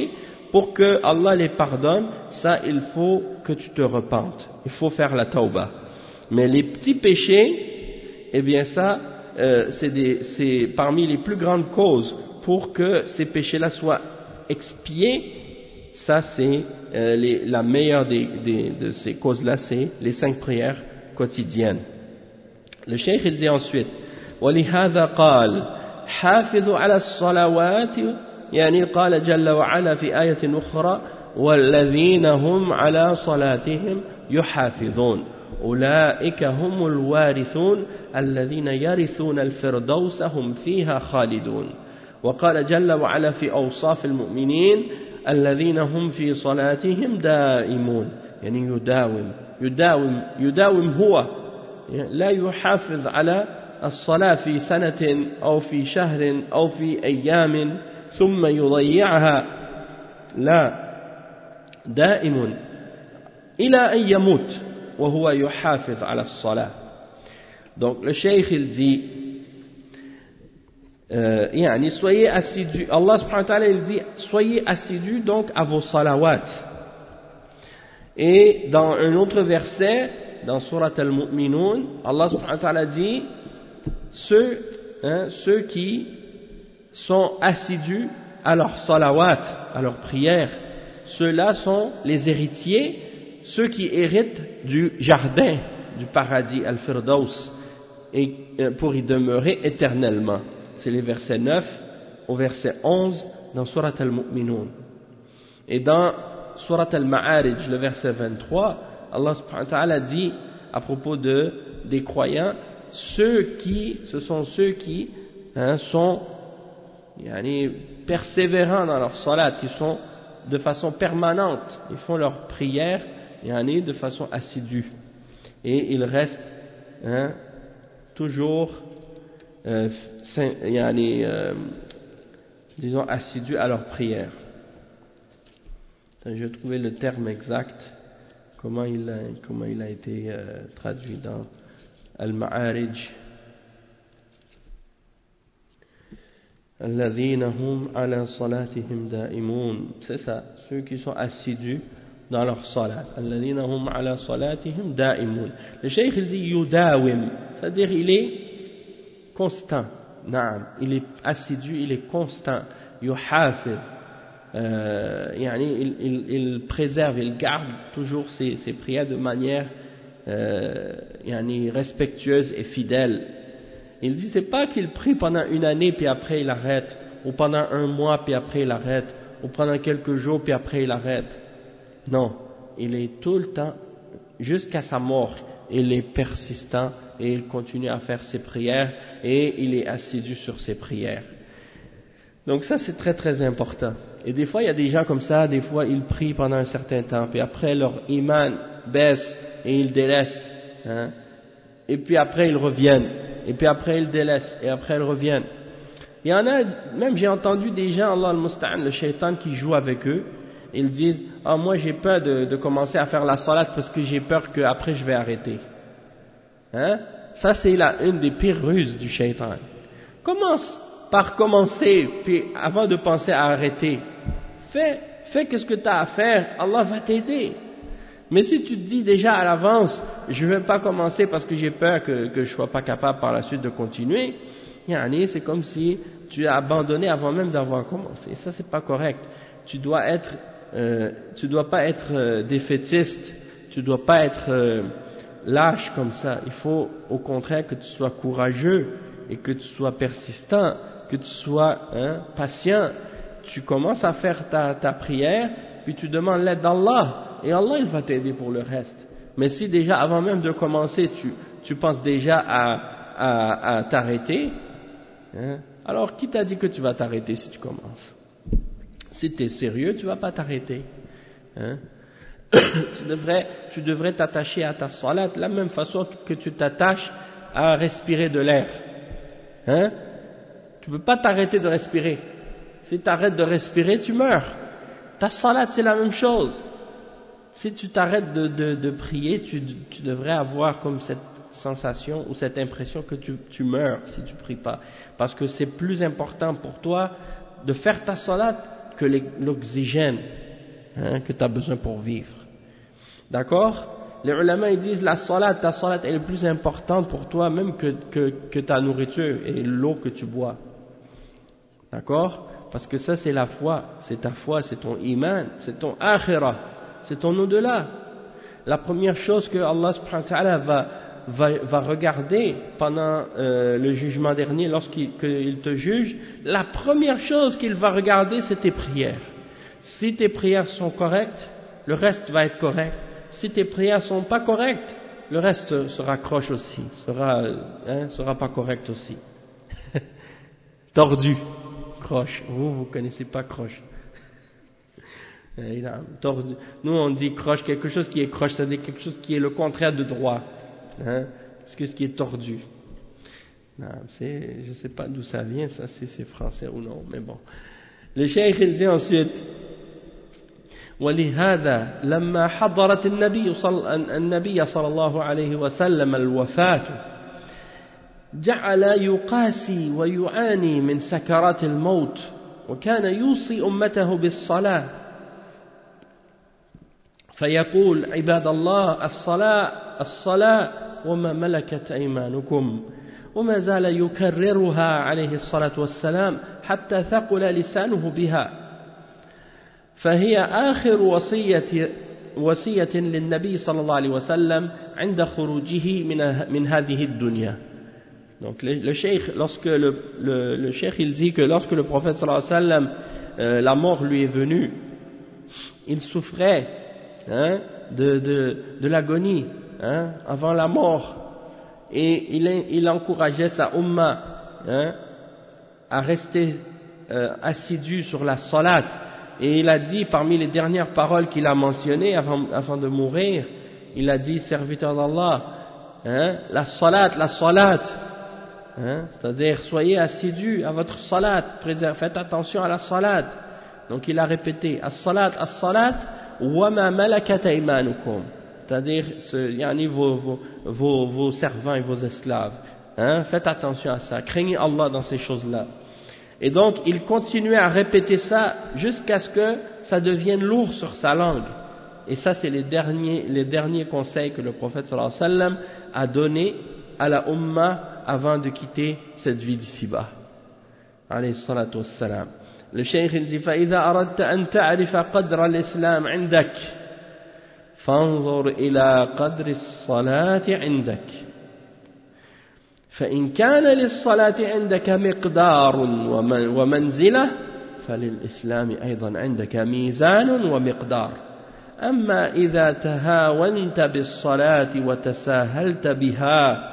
pour que Allah les pardonne, ça il faut que tu te repentes, il faut faire la tawbah. Mais les petits péchés, eh bien ça, euh, c'est, des, c'est parmi les plus grandes causes pour que ces péchés-là soient expiés. Ça c'est euh, les, la meilleure des, des, de ces causes-là, c'est les cinq prières quotidiennes. Le cheikh il dit ensuite, وَلِهَذَا قَالَ حَافِظُوا عَلَى الصَّلَوَاتِ يعني قال جل وعلا في آية أخرى والذين هم على صلاتهم يحافظون أولئك هم الوارثون الذين يرثون الفردوس هم فيها خالدون وقال جل وعلا في أوصاف المؤمنين الذين هم في صلاتهم دائمون يعني يداوم يداوم يداوم هو لا يحافظ على الصلاة في سنة أو في شهر أو في أيام ثم يضيعها لا دائم إلى أن يموت وهو يحافظ على الصلاة. Donc le cheikh il dit euh, يعني soyez assidus, Allah subhanahu wa ta'ala il dit soyez assidus donc à vos salawat. Et dans un autre verset dans Surat Al-Mu'minun, Allah subhanahu wa ta'ala dit ceux, hein, ceux qui sont assidus à leur salawat, à leur prière, ceux-là sont les héritiers, ceux qui héritent du jardin du paradis, Al-Firdaus, et pour y demeurer éternellement. C'est les versets neuf au verset onze dans Surat Al-Mu'minun. Et dans Surat Al-Ma'arij, le verset vingt-trois, Allah subhanahu wa ta'ala dit à propos de, des croyants, ceux qui, ce sont ceux qui hein, sont yani, persévérants dans leur salat, qui sont de façon permanente, ils font leur prière yani, de façon assidue. Et ils restent hein, toujours euh, yani, euh, disons assidus à leur prière. Je vais trouver le terme exact, comment il a, comment il a été euh, traduit dans Al-Ma'arij. الذين هم على صلاتهم دائمون, c'est ça, ceux qui sont assidus dans leur salat. الذين هم على صلاتهم دائمون. Le cheikh il dit yudawim, c'est-à-dire il est constant. نعم, il est assidu, il est constant. يحافظ, euh, يعني, il, il, il préserve, il garde toujours ses, ses prières de manière euh, يعني, respectueuse et fidèle. Il dit c'est pas qu'il prie pendant une année puis après il arrête, ou pendant un mois puis après il arrête, ou pendant quelques jours puis après il arrête. Non, il est tout le temps jusqu'à sa mort, il est persistant et il continue à faire ses prières et il est assidu sur ses prières. Donc ça c'est très très important. Et des fois il y a des gens comme ça, des fois ils prient pendant un certain temps puis après leur iman baisse et ils délaissent, hein, et puis après ils reviennent. Et puis après ils délaissent, et après ils reviennent. Il y en a, même j'ai entendu des gens, Allah al-Musta'an, le shaitan qui joue avec eux, ils disent, ah moi j'ai peur de, de commencer à faire la salat parce que j'ai peur qu'après je vais arrêter. Hein? Ça c'est la, une des pires ruses du shaitan. Commence par commencer, puis avant de penser à arrêter, fais, fais qu'est-ce que tu as à faire, Allah va t'aider. Mais si tu te dis déjà à l'avance, je ne vais pas commencer parce que j'ai peur que, que je ne sois pas capable par la suite de continuer, yani, c'est comme si tu as abandonné avant même d'avoir commencé. Ça, c'est pas correct. Tu dois être, euh, tu dois pas être euh, défaitiste, tu dois pas être euh, lâche comme ça. Il faut au contraire que tu sois courageux et que tu sois persistant, que tu sois hein, patient. Tu commences à faire ta, ta prière, puis tu demandes l'aide d'Allah. Et Allah il va t'aider pour le reste. Mais si déjà avant même de commencer tu, tu penses déjà à, à, à t'arrêter, hein, alors qui t'a dit que tu vas t'arrêter si tu commences? Si tu es sérieux, tu ne vas pas t'arrêter. Hein. tu devrais tu devrais t'attacher à ta salat de la même façon que tu t'attaches à respirer de l'air. Hein. Tu ne peux pas t'arrêter de respirer. Si tu arrêtes de respirer, tu meurs. Ta salat c'est la même chose. Si tu t'arrêtes de, de, de prier, tu, tu devrais avoir comme cette sensation ou cette impression que tu, tu meurs si tu pries pas. Parce que c'est plus important pour toi de faire ta salat que l'oxygène hein, que tu as besoin pour vivre. D'accord? Les ulama ils disent la salat, ta salat est le plus importante pour toi même que, que, que ta nourriture et l'eau que tu bois. D'accord? Parce que ça c'est la foi, c'est ta foi, c'est ton iman, c'est ton akhirah, c'est ton au-delà. La première chose que Allah subhanahu wa ta'ala va, va, va regarder pendant euh, le jugement dernier, lorsqu'il qu'il te juge, la première chose qu'il va regarder c'est tes prières. Si tes prières sont correctes, le reste va être correct. Si tes prières sont pas correctes, le reste sera croche aussi, sera, hein, sera pas correct aussi. Tordu, croche. Vous, vous connaissez pas croche. Tordu. Nous, on dit croche, quelque chose qui est croche, c'est-à-dire quelque chose qui est le contraire de droit. Hein, parce que ce qui est tordu. Non, c'est, je sais pas d'où ça vient, ça, si c'est français ou non, mais bon. Le cheikh, il dit ensuite, ولهذا لما حضرت النبي صلى النبي صلى الله عليه وسلم الوفاة جعل يقاسي ويعاني من سكرات الموت وكان يوصي أمته بالصلاة فيقول عباد الله الصلاة الصلاة وما ملكت أيمانكم وما زال يكررها عليه الصلاة والسلام حتى ثقل لسانه بها فهي آخر وصية وصية للنبي صلى الله عليه وسلم عند خروجه من من هذه الدنيا. Donc le, le cheikh, lorsque le, le, le cheikh il dit que lorsque le prophète sallallahu alayhi wa sallam, euh, la mort lui est venue, il souffrait hein, de, de, de l'agonie hein, avant la mort et il, il encourageait sa umma hein, à rester euh, assidu sur la salat. Et il a dit, parmi les dernières paroles qu'il a mentionnées avant, avant de mourir, il a dit, serviteur d'Allah, hein, la salat, la salat, hein, c'est-à-dire, soyez assidus à votre salat, faites attention à la salat. Donc il a répété, as-salat, as-salat, wa ma malakat aymanukum, c'est-à-dire, ce, yani vos, vos, vos, vos servants et vos esclaves, hein, faites attention à ça, craignez Allah dans ces choses-là. Et donc, il continuait à répéter ça jusqu'à ce que ça devienne lourd sur sa langue. Et ça, c'est les derniers, les derniers conseils que le prophète sallallahu alayhi wa sallam a donnés à la umma avant de quitter cette vie d'ici-bas. Alayhi salatu wassalam. Le cheikh il dit, فَإِذَا أَرَدْتَ أَن تَعْرِفَ قَدْرَ الْإِسْلَامِ عِنْدَكَ فَانظُرْ إِلَى قَدْرِ الصَّلَاةِ عِنْدَكَ فإن كان للصلاة عندك مقدار ومنزلة فللإسلام أيضا عندك ميزان ومقدار أما إذا تهاونت بالصلاة وتساهلت بها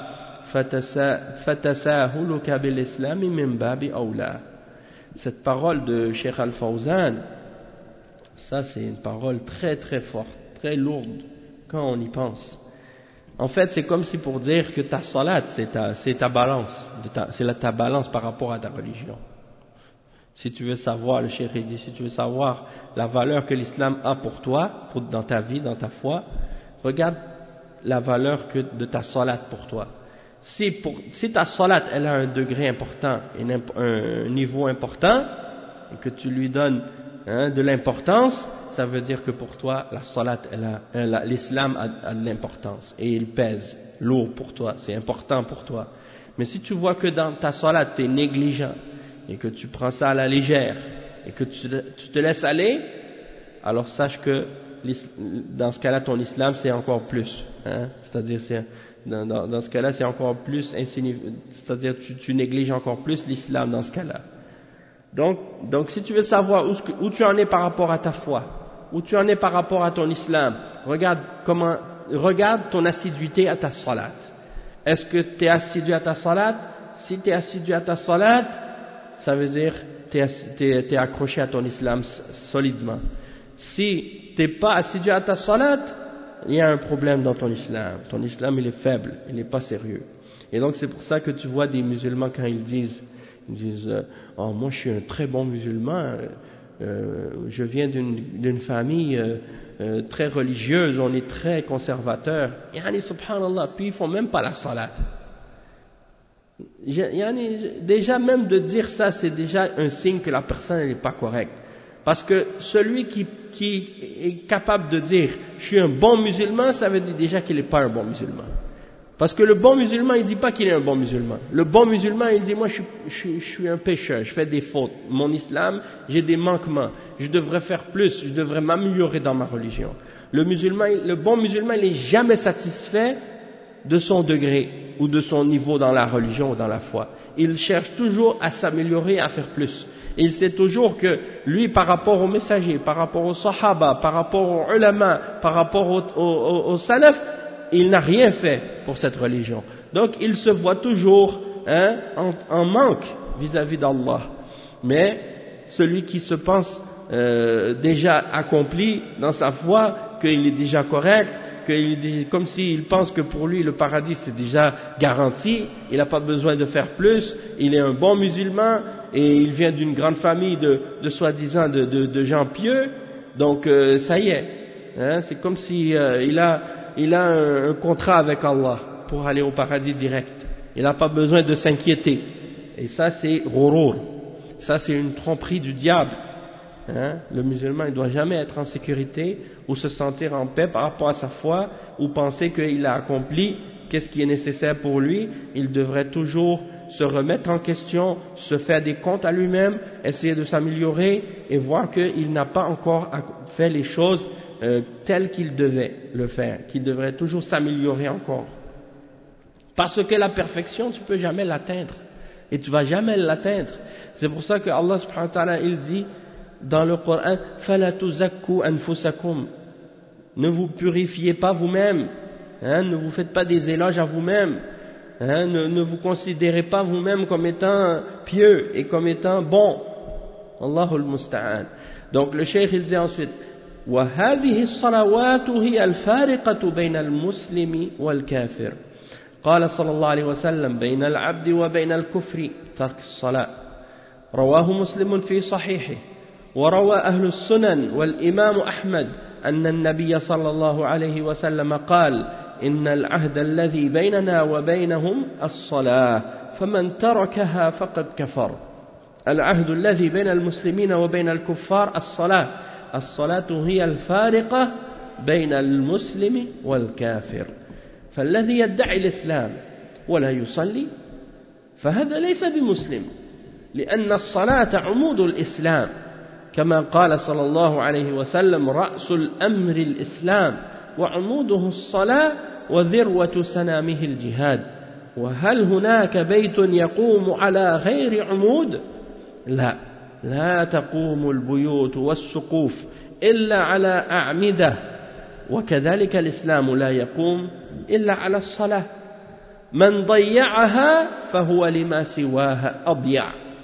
فتساهلك بالإسلام من باب أولى. Cette parole de Cheikh Al-Fawzan, ça c'est une parole très très forte, très lourde quand on y pense. En fait, c'est comme si pour dire que ta salat, c'est ta, c'est ta balance, c'est la, ta balance par rapport à ta religion. Si tu veux savoir, le cheikh dit, si tu veux savoir la valeur que l'islam a pour toi, pour, dans ta vie, dans ta foi, regarde la valeur que de ta salat pour toi. Si, pour, si ta salat, elle a un degré important, un, un niveau important, et que tu lui donnes hein, de l'importance, ça veut dire que pour toi, la salat, elle a, elle a, l'islam a, a de l'importance et il pèse lourd pour toi, c'est important pour toi. Mais si tu vois que dans ta salat, tu es négligent et que tu prends ça à la légère et que tu, tu te laisses aller, alors sache que dans ce cas-là, ton islam, c'est encore plus. Hein? C'est-à-dire, c'est, dans, dans, dans ce cas-là, c'est encore plus insignifiant. C'est-à-dire, tu, tu négliges encore plus l'islam dans ce cas-là. Donc, donc si tu veux savoir où, où tu en es par rapport à ta foi, où tu en es par rapport à ton islam, regarde comment, regarde ton assiduité à ta salat. Est-ce que tu es assidu à ta salat? Si tu es assidu à ta salat, ça veut dire que tu es accroché à ton islam solidement. Si tu n'es pas assidu à ta salat, il y a un problème dans ton islam. Ton islam, il est faible, il n'est pas sérieux. Et donc c'est pour ça que tu vois des musulmans quand ils disent, ils disent euh, oh, moi je suis un très bon musulman, euh, je viens d'une, d'une famille euh, euh, très religieuse, on est très conservateur. Yani subhanallah, puis ils font même pas la salat. Yani, déjà même de dire ça, c'est déjà un signe que la personne n'est pas correcte. Parce que celui qui, qui est capable de dire « je suis un bon musulman », ça veut dire déjà qu'il n'est pas un bon musulman. Parce que le bon musulman, il ne dit pas qu'il est un bon musulman. Le bon musulman, il dit « moi, je suis, je, suis, je suis un pécheur, je fais des fautes. Mon islam, j'ai des manquements. Je devrais faire plus, je devrais m'améliorer dans ma religion. » Le musulman, le bon musulman, il n'est jamais satisfait de son degré ou de son niveau dans la religion ou dans la foi. Il cherche toujours à s'améliorer, à faire plus. Et il sait toujours que lui, par rapport aux messagers, par rapport aux sahaba, par rapport aux ulama, par rapport aux au, au, au salaf, il n'a rien fait pour cette religion. Donc il se voit toujours hein, en, en manque vis-à-vis d'Allah. Mais celui qui se pense euh, déjà accompli dans sa foi, qu'il est déjà correct, qu'il est déjà, comme s'il pense que pour lui le paradis c'est déjà garanti, il n'a pas besoin de faire plus, il est un bon musulman et il vient d'une grande famille de, de soi-disant de, de, de gens pieux, donc euh, ça y est, hein, c'est comme si euh, il a, il a un, un contrat avec Allah pour aller au paradis direct, il n'a pas besoin de s'inquiéter, et ça c'est ghurur, ça c'est une tromperie du diable. Hein, le musulman ne doit jamais être en sécurité ou se sentir en paix par rapport à sa foi ou penser qu'il a accompli qu'est-ce qui est nécessaire pour lui. Il devrait toujours se remettre en question, se faire des comptes à lui-même, essayer de s'améliorer et voir qu'il n'a pas encore fait les choses euh, telles qu'il devait le faire, qu'il devrait toujours s'améliorer encore. Parce que la perfection, tu ne peux jamais l'atteindre et tu ne vas jamais l'atteindre. C'est pour ça que Allah subhanahu wa ta'ala il dit dans le Coran, فَلَا تُزَكُّوا أَنفُسَكُمْ, ne vous purifiez pas vous-même, hein, ne vous faites pas des éloges à vous-même, hein, ne, ne vous considérez pas vous-même comme étant pieux et comme étant bon. Allahul Musta'an. Donc le cheikh il dit ensuite, وَهَذِهِ الصَّلَوَاتُ هِيَ الْفَارِقَةُ بَيْنَ الْمُسْلِمِ وَالْكَافِرِ قال صلى الله عليه وسلم بين العبد وبين الكفر ترك الصلاة رواه مسلم في صحيحه وروى أهل السنن والإمام أحمد أن النبي صلى الله عليه وسلم قال إن العهد الذي بيننا وبينهم الصلاة فمن تركها فقد كفر. العهد الذي بين المسلمين وبين الكفار الصلاة الصلاة هي الفارقة بين المسلم والكافر. فالذي يدعي الإسلام ولا يصلي فهذا ليس بمسلم لأن الصلاة عمود الإسلام كما قال صلى الله عليه وسلم رأس الأمر الإسلام وعموده الصلاة وذروة سنامه الجهاد. وهل هناك بيت يقوم على غير عمود؟ لا لا تقوم البيوت والسقوف إلا على أعمدة وكذلك الإسلام لا يقوم إلا على الصلاة من ضيعها فهو لما سواها أضيع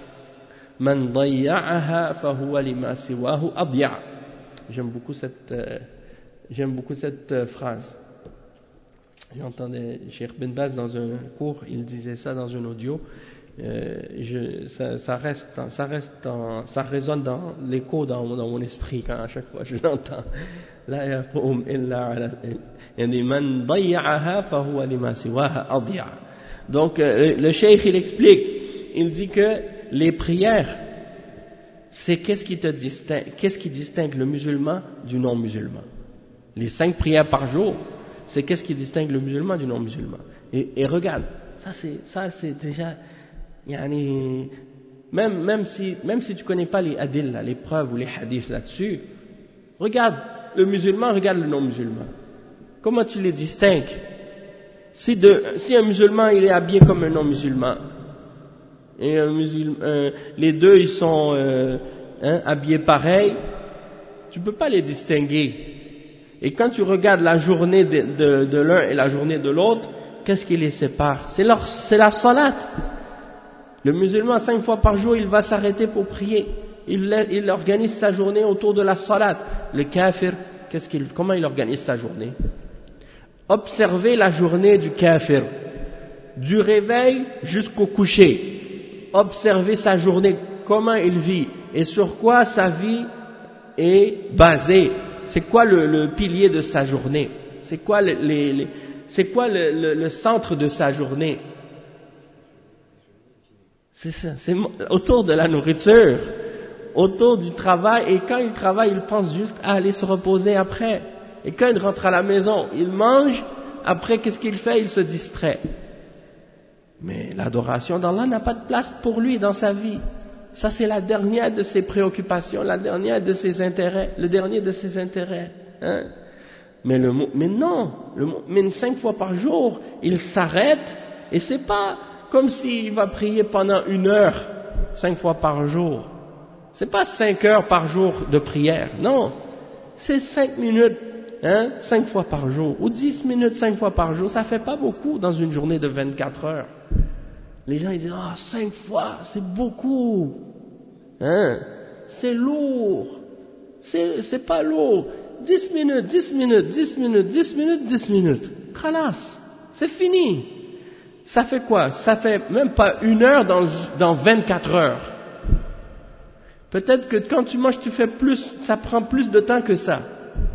من ضيعها فهو لما سواه أضيع. J'aime beaucoup cette, euh, j'aime beaucoup cette euh, phrase. J'entendais Cheikh Ben Baz dans un cours, il disait ça dans un audio. Euh, je, ça, ça reste, ça reste, en, ça résonne dans l'écho dans, dans mon esprit quand à chaque fois je l'entends. لا يقوم إلا على يعني من ضيعها فهو لما سواها أضيع. Donc euh, le cheikh il explique, il dit que les prières, c'est qu'est-ce qui te distingue, qu'est-ce qui distingue le musulman du non-musulman. Les cinq prières par jour, c'est qu'est-ce qui distingue le musulman du non-musulman. Et, et regarde, ça c'est, ça c'est déjà, yani, même, même si, même si tu connais pas les hadiths, les preuves ou les hadiths là-dessus, regarde le musulman, regarde le non-musulman. Comment tu les distingues? Si, de, si un musulman il est habillé comme un non-musulman, et un musulman, euh, les deux ils sont euh, hein, habillés pareil, tu ne peux pas les distinguer. Et quand tu regardes la journée de, de, de l'un et la journée de l'autre, qu'est-ce qui les sépare? C'est, leur, c'est la salat. Le musulman, cinq fois par jour, il va s'arrêter pour prier. Il, il organise sa journée autour de la salat. Le kafir, qu'est-ce qu'il, comment il organise sa journée? Observez la journée du kafir, du réveil jusqu'au coucher. Observez sa journée, comment il vit et sur quoi sa vie est basée. C'est quoi le, le pilier de sa journée? C'est quoi, le, les, les, c'est quoi le, le, le centre de sa journée? C'est ça, c'est autour de la nourriture, autour du travail, et quand il travaille, il pense juste à aller se reposer après. Et quand il rentre à la maison, il mange, après qu'est-ce qu'il fait? Il se distrait. Mais l'adoration d'Allah n'a pas de place pour lui dans sa vie. Ça, c'est la dernière de ses préoccupations, la dernière de ses intérêts, le dernier de ses intérêts. Hein? Mais, le, mais non, le mu'min cinq fois par jour, il s'arrête, et c'est pas comme s'il va prier pendant une heure, cinq fois par jour. C'est pas cinq heures par jour de prière, non. C'est cinq minutes, hein, cinq fois par jour, ou dix minutes cinq fois par jour. Ça fait pas beaucoup dans une journée de vingt-quatre heures. Les gens ils disent ah oh, cinq fois, c'est beaucoup, hein, c'est lourd. C'est c'est pas lourd. Dix minutes, dix minutes, dix minutes, dix minutes, dix minutes. Khalas, c'est fini. Ça fait quoi? Ça fait même pas une heure dans, dans vingt-quatre heures. Peut-être que quand tu manges, tu fais plus, ça prend plus de temps que ça.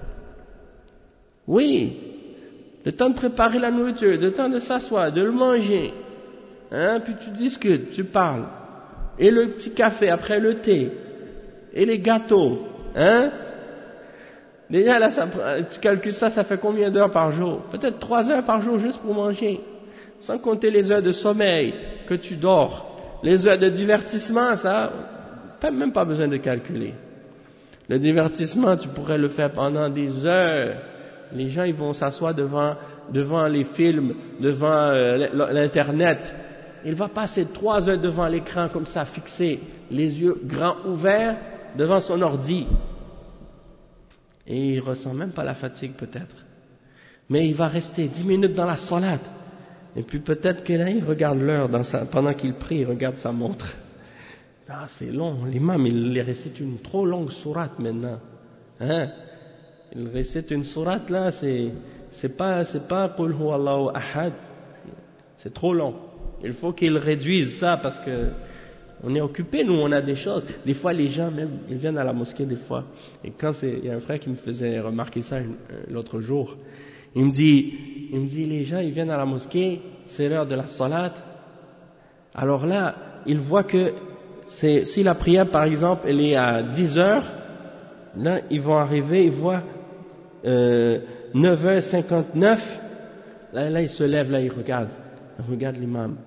Oui. Le temps de préparer la nourriture, le temps de s'asseoir, de le manger. Hein, puis tu discutes, tu parles. Et le petit café après le thé. Et les gâteaux. Hein? Déjà là, ça, tu calcules ça, ça fait combien d'heures par jour? Peut-être trois heures par jour juste pour manger. Sans compter les heures de sommeil que tu dors. Les heures de divertissement, ça, pas, même pas besoin de calculer. Le divertissement, tu pourrais le faire pendant des heures. Les gens, ils vont s'asseoir devant, devant les films, devant euh, l'internet. Il va passer trois heures devant l'écran comme ça, fixé, les yeux grands ouverts, devant son ordi. Et il ressent même pas la fatigue peut-être. Mais il va rester dix minutes dans la salade. Et puis peut-être que là, il regarde l'heure dans sa, pendant qu'il prie, il regarde sa montre. Ah, c'est long. L'imam, il les récite une trop longue sourate maintenant. Hein? Il récite une sourate là, c'est, c'est pas, c'est pas Qul huwa Allahu ahad. C'est trop long. Il faut qu'il réduise ça parce que on est occupé, nous, on a des choses. Des fois, les gens, même, ils viennent à la mosquée des fois. Et quand c'est, il y a un frère qui me faisait remarquer ça l'autre jour. Il me dit, il me dit, les gens, ils viennent à la mosquée, c'est l'heure de la salat. Alors là, ils voient que c'est, si la prière, par exemple, elle est à dix heures, là, ils vont arriver, ils voient euh, neuf heures cinquante-neuf. Là, là, ils se lèvent, là, ils regardent. Ils regardent l'imam.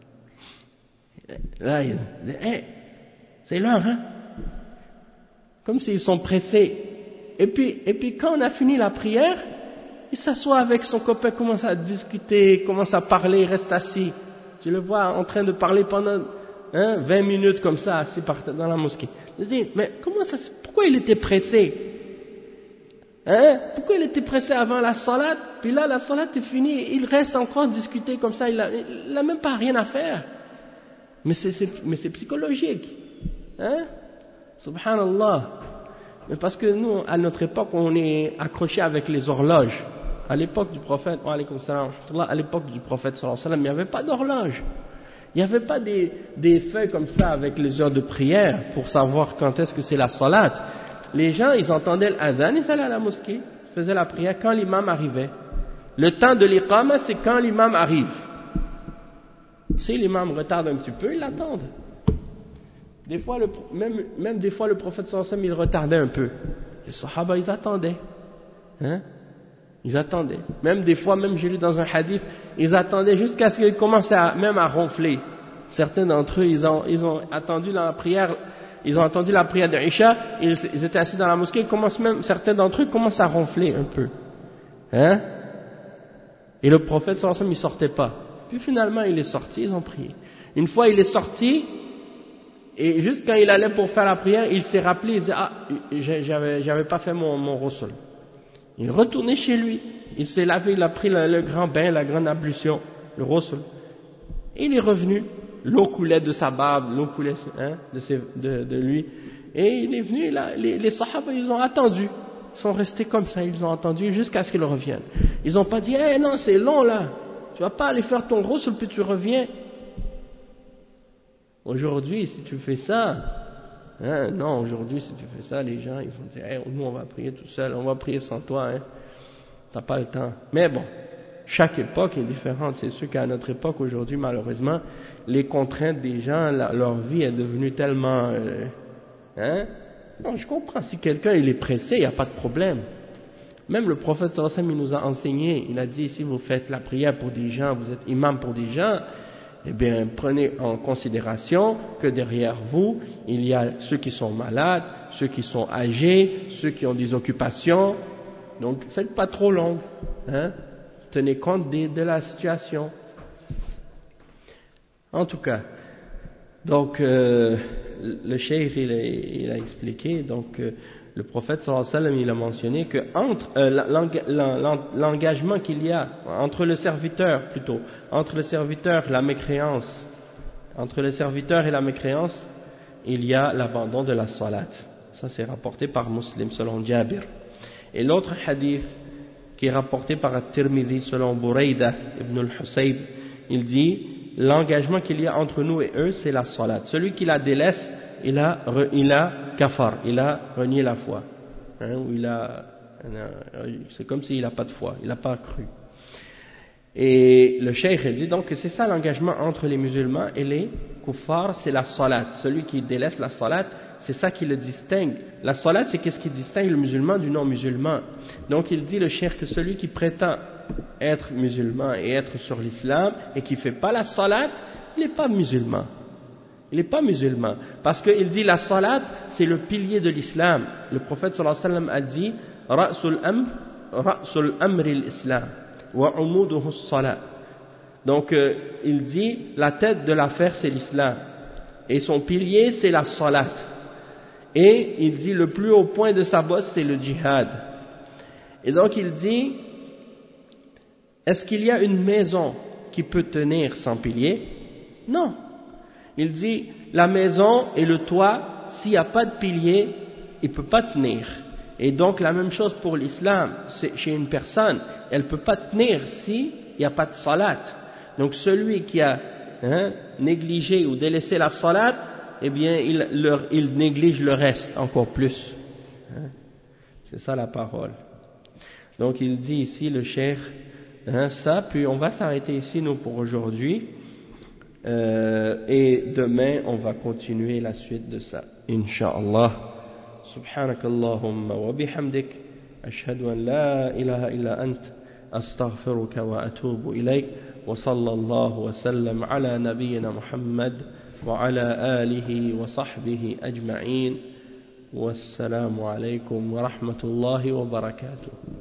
Là, ils disent, hey, c'est l'heure, hein? Comme s'ils sont pressés. Et puis, et puis, quand on a fini la prière, il s'assoit avec son copain, commence à discuter, commence à parler, reste assis. Tu le vois en train de parler pendant hein, vingt minutes comme ça, assis par, dans la mosquée. Je dis, mais comment ça, pourquoi il était pressé? Hein? Pourquoi il était pressé avant la salat? Puis là, la salat est finie, il reste encore discuter comme ça, il a, il a même pas rien à faire. Mais c'est, c'est, mais c'est psychologique. Hein? Subhanallah. Mais parce que nous, à notre époque, on est accroché avec les horloges. À l'époque du prophète, à l'époque du prophète sallallahu alayhi wa sallam, il n'y avait pas d'horloge. Il n'y avait pas des, des feuilles comme ça avec les heures de prière pour savoir quand est-ce que c'est la salat. Les gens, ils entendaient l'adhan, ils allaient à la mosquée, ils faisaient la prière quand l'imam arrivait. Le temps de l'iqama, c'est quand l'imam arrive. Si l'imam retarde un petit peu, ils l'attendent. Des fois, le, même, même des fois, le prophète sallallahu alayhi wa sallam, il retardait un peu. Les sahaba, ils attendaient. Hein? Ils attendaient. Même des fois, même j'ai lu dans un hadith, ils attendaient jusqu'à ce qu'ils commencent à, même à ronfler. Certains d'entre eux, ils ont, ils ont attendu la prière, ils ont entendu la prière de Isha, ils, ils étaient assis dans la mosquée, ils commencent même, certains d'entre eux commencent à ronfler un peu. Hein? Et le prophète sallallahu alayhi wa sallam, il sortait pas. Puis finalement, il est sorti, ils ont prié. Une fois, il est sorti, et juste quand il allait pour faire la prière, il s'est rappelé, il dit, ah, j'avais, j'avais pas fait mon, mon ghusl. Il est retourné chez lui, il s'est lavé, il a pris le, le grand bain, la grande ablution, le ghusl. Et il est revenu, l'eau coulait de sa barbe, l'eau coulait hein, de, ses, de, de lui. Et il est venu, là, les, les sahaba, ils ont attendu. Ils sont restés comme ça, ils ont attendu jusqu'à ce qu'il revienne. Ils n'ont pas dit, eh hey, non, c'est long là, tu vas pas aller faire ton ghusl puis tu reviens. Aujourd'hui, si tu fais ça, hein, non, aujourd'hui, si tu fais ça, les gens, ils vont dire, hey, nous, on va prier tout seul, on va prier sans toi, hein. T'as pas le temps. Mais bon, chaque époque est différente. C'est sûr qu'à notre époque, aujourd'hui, malheureusement, les contraintes des gens, la, leur vie est devenue tellement, euh, Hein? Non, je comprends. Si quelqu'un il est pressé, il n'y a pas de problème. Même le prophète sallallahu alayhi wa sallam, il nous a enseigné, il a dit, si vous faites la prière pour des gens, vous êtes imam pour des gens, eh bien, prenez en considération que derrière vous, il y a ceux qui sont malades, ceux qui sont âgés, ceux qui ont des occupations. Donc, faites pas trop long. Hein? Tenez compte de, de la situation. En tout cas, donc, euh, le cheikh, il, il a expliqué, donc, euh, le prophète sallallahu alayhi wa sallam, il a mentionné que entre euh, l'engagement qu'il y a entre le serviteur, plutôt, entre le serviteur et la mécréance, entre le serviteur et la mécréance, il y a l'abandon de la salat. Ça, c'est rapporté par Muslim selon Jabir. Et l'autre hadith qui est rapporté par At-Tirmidhi selon Burayda ibn al-Husayb, il dit l'engagement qu'il y a entre nous et eux, c'est la salat. Celui qui la délaisse, il a, il a kafar, il a renié la foi. Hein, ou il a, c'est comme s'il n'a pas de foi, il n'a pas cru. Et le cheikh il dit donc que c'est ça l'engagement entre les musulmans et les kuffars, c'est la salat. Celui qui délaisse la salat, c'est ça qui le distingue. La salat, c'est qu'est-ce qui distingue le musulman du non-musulman. Donc il dit le cheikh que celui qui prétend être musulman et être sur l'islam et qui ne fait pas la salat, il n'est pas musulman. Il n'est pas musulman. Parce qu'il dit la salat, c'est le pilier de l'islam. Le prophète sallallahu alayhi wa sallam a dit Ra'sul amr, Ra'sul amri l'islam, wa umuduhu salat. Donc euh, il dit la tête de l'affaire c'est l'islam. Et son pilier c'est la salat. Et il dit le plus haut point de sa bosse c'est le djihad. Et donc il dit est-ce qu'il y a une maison qui peut tenir sans pilier? Non. Il dit, la maison et le toit, s'il n'y a pas de pilier, il ne peut pas tenir. Et donc la même chose pour l'islam, c'est chez une personne, elle ne peut pas tenir s'il n'y a pas de salat. Donc celui qui a hein, négligé ou délaissé la salat, eh bien il, leur, il néglige le reste encore plus. Hein? C'est ça la parole. Donc il dit ici le cheikh, hein, ça, puis on va s'arrêter ici nous pour aujourd'hui. Euh, et demain on va continuer la suite de ça incha'Allah. Subhanakallahumma wa bihamdik ashhadu an la ilaha illa ant astaghfiruka wa atubu ilayk wa sallallahu wa sallam ala nabiyyina Muhammad wa ala alihi wa sahbihi ajma'in wassalamu alaykum wa rahmatullahi wa barakatuh.